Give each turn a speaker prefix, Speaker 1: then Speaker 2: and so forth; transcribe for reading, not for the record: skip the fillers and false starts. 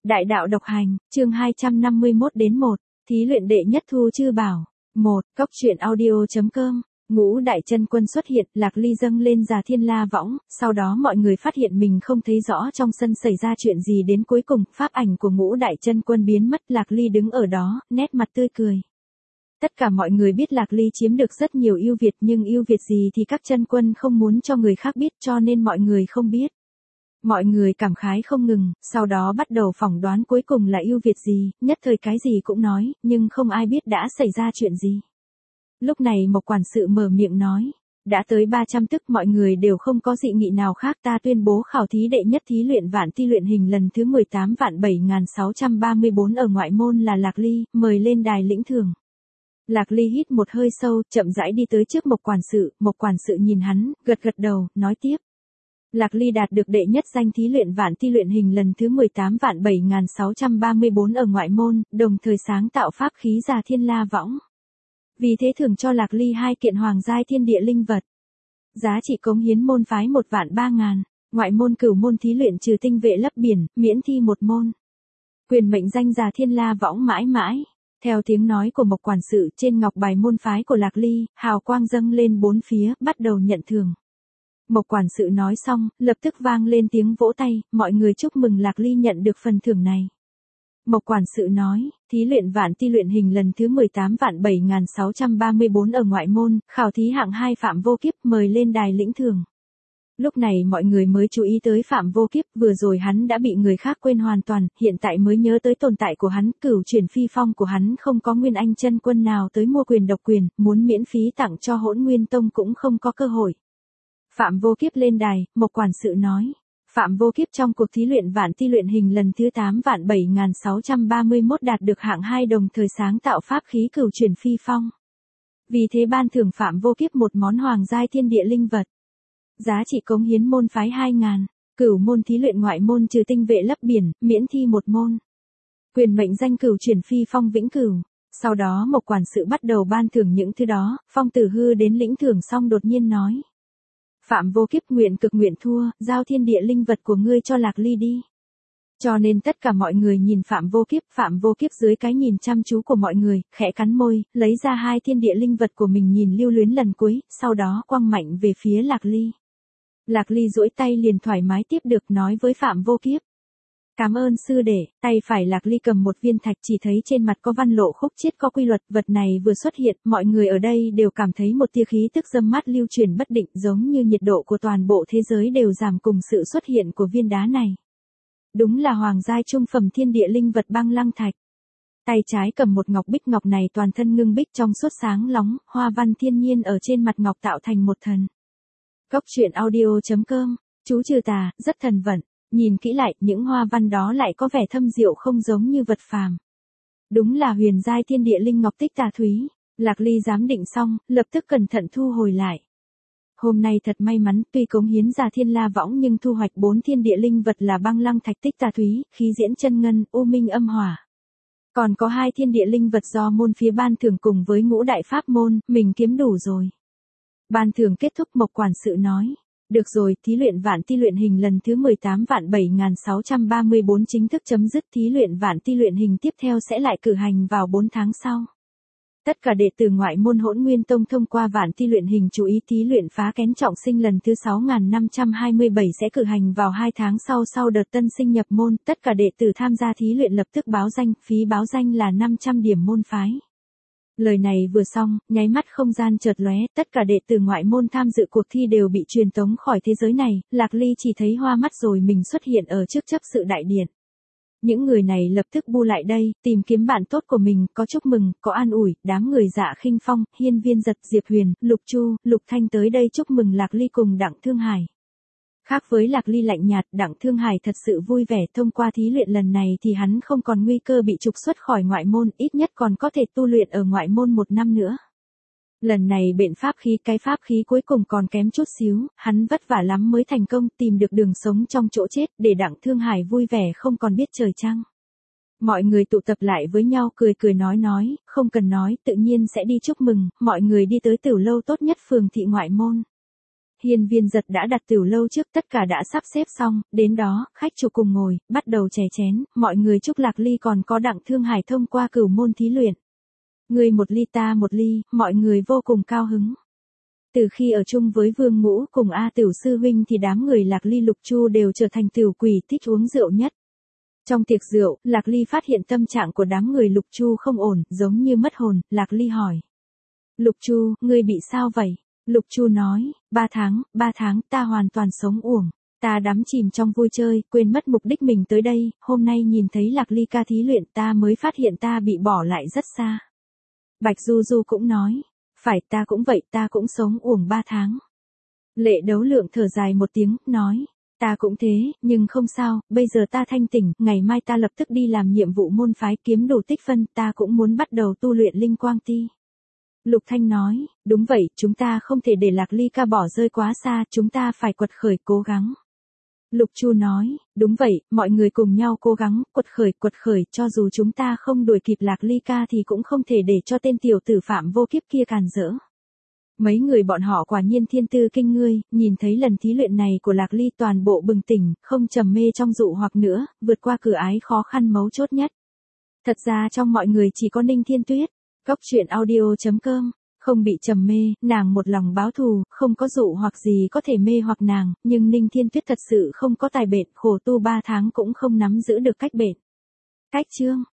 Speaker 1: Đại đạo độc hành, chương 251 đến 1, thí luyện đệ nhất thu chư bảo. 1. Cốc truyện audio.com. Ngũ đại chân quân xuất hiện, Lạc Ly dâng lên Già Thiên La võng, sau đó mọi người phát hiện mình không thấy rõ trong sân xảy ra chuyện gì, đến cuối cùng, pháp ảnh của ngũ đại chân quân biến mất, Lạc Ly đứng ở đó, nét mặt tươi cười. Tất cả mọi người biết Lạc Ly chiếm được rất nhiều ưu việt, nhưng ưu việt gì thì các chân quân không muốn cho người khác biết, cho nên mọi người không biết. Mọi người cảm khái không ngừng, sau đó bắt đầu phỏng đoán cuối cùng là ưu việt gì, nhất thời cái gì cũng nói, nhưng không ai biết đã xảy ra chuyện gì. Lúc này Mộc quản sự mở miệng nói, đã tới 300 tức mọi người đều không có dị nghị nào khác, ta tuyên bố khảo thí đệ nhất thí luyện vạn ti luyện hình lần thứ 18 vạn 7634 ở ngoại môn là Lạc Ly, mời lên đài lĩnh thưởng. Lạc Ly hít một hơi sâu, chậm rãi đi tới trước Mộc quản sự nhìn hắn, gật gật đầu, nói tiếp. Lạc Ly đạt được đệ nhất danh thí luyện vạn ti luyện hình lần thứ 18 vạn 7634 ở ngoại môn, đồng thời sáng tạo pháp khí Già Thiên La võng. Vì thế thưởng cho Lạc Ly 2 kiện hoàng giai thiên địa linh vật. Giá trị cống hiến môn phái 1 vạn 3.000, ngoại môn cửu môn thí luyện trừ tinh vệ lấp biển, miễn thi 1 môn. Quyền mệnh danh Già Thiên La võng mãi mãi. Theo tiếng nói của Mộc quản sự, trên ngọc bài môn phái của Lạc Ly, hào quang dâng lên 4 phía, bắt đầu nhận thưởng. Mộc quản sự nói xong, lập tức vang lên tiếng vỗ tay, mọi người chúc mừng Lạc Ly nhận được phần thưởng này. Mộc quản sự nói, thí luyện vạn ti luyện hình lần thứ 18 vạn 7634 ở ngoại môn, khảo thí hạng 2 Phạm Vô Kiếp, mời lên đài lĩnh thưởng. Lúc này mọi người mới chú ý tới Phạm Vô Kiếp, vừa rồi hắn đã bị người khác quên hoàn toàn, hiện tại mới nhớ tới tồn tại của hắn, cửu chuyển phi phong của hắn không có nguyên anh chân quân nào tới mua quyền độc quyền, muốn miễn phí tặng cho Hỗn Nguyên Tông cũng không có cơ hội. Phạm Vô Kiếp lên đài, Mộc quản sự nói. Phạm Vô Kiếp trong cuộc thí luyện vạn ti luyện hình lần thứ 8 vạn 7631 đạt được hạng 2 đồng thời sáng tạo pháp khí cửu chuyển phi phong. Vì thế ban thưởng Phạm Vô Kiếp 1 món hoàng giai thiên địa linh vật. Giá trị cống hiến môn phái 2.000, cửu môn thí luyện ngoại môn trừ tinh vệ lấp biển, miễn thi 1 môn. Quyền mệnh danh cửu chuyển phi phong vĩnh cửu. Sau đó Mộc quản sự bắt đầu ban thưởng những thứ đó, Phong Tử Hư đến lĩnh thưởng xong đột nhiên nói. Phạm Vô Kiếp nguyện cực nguyện thua, giao thiên địa linh vật của ngươi cho Lạc Ly đi. Cho nên tất cả mọi người nhìn Phạm Vô Kiếp dưới cái nhìn chăm chú của mọi người, khẽ cắn môi, lấy ra 2 thiên địa linh vật của mình nhìn lưu luyến lần cuối, sau đó quăng mạnh về phía Lạc Ly. Lạc Ly duỗi tay liền thoải mái tiếp được nói với Phạm Vô Kiếp. Cảm ơn sư đệ, tay phải Lạc Ly cầm một viên thạch chỉ thấy trên mặt có văn lộ khúc chiết có quy luật, vật này vừa xuất hiện, mọi người ở đây đều cảm thấy một tia khí tức râm mát lưu truyền bất định giống như nhiệt độ của toàn bộ thế giới đều giảm cùng sự xuất hiện của viên đá này. Đúng là hoàng giai trung phẩm thiên địa linh vật băng lăng thạch. Tay trái cầm một ngọc bích, ngọc này toàn thân ngưng bích trong suốt sáng lóng, hoa văn thiên nhiên ở trên mặt ngọc tạo thành một thần. Cốc truyện audio.com, chú trừ tà, rất thần vận. Nhìn kỹ lại, những hoa văn đó lại có vẻ thâm diệu không giống như vật phàm. Đúng là huyền giai thiên địa linh ngọc tích tà thúy. Lạc Ly giám định xong, lập tức cẩn thận thu hồi lại. Hôm nay thật may mắn, tuy cống hiến Già Thiên La võng nhưng thu hoạch 4 thiên địa linh vật là băng lăng thạch tích tà thúy, khí diễn chân ngân, u minh âm hỏa. Còn có 2 thiên địa linh vật do môn phía ban thưởng cùng với ngũ đại pháp môn, mình kiếm đủ rồi. Ban thưởng kết thúc, Mộc quản sự nói. Được rồi, thí luyện vạn ti luyện hình lần thứ 18 vạn 7634 chính thức chấm dứt, thí luyện vạn ti luyện hình tiếp theo sẽ lại cử hành vào 4 tháng sau. Tất cả đệ tử ngoại môn Hỗn Nguyên Tông thông qua vạn ti luyện hình chú ý thí luyện phá kén trọng sinh lần thứ 6527 sẽ cử hành vào 2 tháng sau đợt tân sinh nhập môn, tất cả đệ tử tham gia thí luyện lập tức báo danh, phí báo danh là 500 điểm môn phái. Lời này vừa xong, nháy mắt không gian chợt lóe, tất cả đệ tử ngoại môn tham dự cuộc thi đều bị truyền tống khỏi thế giới này, Lạc Ly chỉ thấy hoa mắt rồi mình xuất hiện ở trước chấp sự đại điện. Những người này lập tức bu lại đây, tìm kiếm bạn tốt của mình, có chúc mừng, có an ủi, đám người Dạ Khinh Phong, Hiên Viên Giật, Diệp Huyền, Lục Chu, Lục Thanh tới đây chúc mừng Lạc Ly cùng Đặng Thương Hải. Khác với Lạc Ly lạnh nhạt, Đặng Thương Hải thật sự vui vẻ, thông qua thí luyện lần này thì hắn không còn nguy cơ bị trục xuất khỏi ngoại môn, ít nhất còn có thể tu luyện ở ngoại môn 1 năm nữa. Lần này bệnh pháp khí, cái pháp khí cuối cùng còn kém chút xíu, hắn vất vả lắm mới thành công tìm được đường sống trong chỗ chết, để Đặng Thương Hải vui vẻ không còn biết trời trăng. Mọi người tụ tập lại với nhau cười nói, không cần nói, tự nhiên sẽ đi chúc mừng, mọi người đi tới tiểu lâu tốt nhất phường thị ngoại môn. Hiên Viên Giật đã đặt tiểu lâu trước, tất cả đã sắp xếp xong, đến đó, khách chủ cùng ngồi, bắt đầu chè chén, mọi người chúc Lạc Ly còn có Đặng Thương Hải thông qua cửu môn thí luyện. Người một ly ta một ly, mọi người vô cùng cao hứng. Từ khi ở chung với Vương Ngũ cùng A Tiểu sư huynh thì đám người Lạc Ly Lục Chu đều trở thành tiểu quỷ thích uống rượu nhất. Trong tiệc rượu, Lạc Ly phát hiện tâm trạng của đám người Lục Chu không ổn, giống như mất hồn, Lạc Ly hỏi. Lục Chu, ngươi bị sao vậy? Lục Chu nói, 3 tháng ta hoàn toàn sống uổng. Ta đắm chìm trong vui chơi, quên mất mục đích mình tới đây, hôm nay nhìn thấy Lạc Ly ca thí luyện ta mới phát hiện ta bị bỏ lại rất xa. Bạch Du Du cũng nói, phải ta cũng vậy, ta cũng sống uổng 3 tháng. Lệ Đấu Lượng thở dài một tiếng, nói, ta cũng thế, nhưng không sao, bây giờ ta thanh tỉnh, ngày mai ta lập tức đi làm nhiệm vụ môn phái kiếm đủ tích phân, ta cũng muốn bắt đầu tu luyện linh quang ti. Lục Thanh nói, đúng vậy, chúng ta không thể để Lạc Ly ca bỏ rơi quá xa, chúng ta phải quật khởi cố gắng. Lục Chu nói, đúng vậy, mọi người cùng nhau cố gắng, quật khởi, cho dù chúng ta không đuổi kịp Lạc Ly ca thì cũng không thể để cho tên tiểu tử phạm vô kiếp kia càn rỡ. Mấy người bọn họ quả nhiên thiên tư kinh ngươi, nhìn thấy lần thí luyện này của Lạc Ly toàn bộ bừng tỉnh, không trầm mê trong dụ hoặc nữa, vượt qua cửa ái khó khăn mấu chốt nhất. Thật ra trong mọi người chỉ có Ninh Thiên Tuyết. Góc truyện audio.com, không bị trầm mê, nàng một lòng báo thù, không có dụ hoặc gì có thể mê hoặc nàng, nhưng Ninh Thiên Tuyết thật sự không có tài bện, khổ tu 3 tháng cũng không nắm giữ được cách bện. Cách chương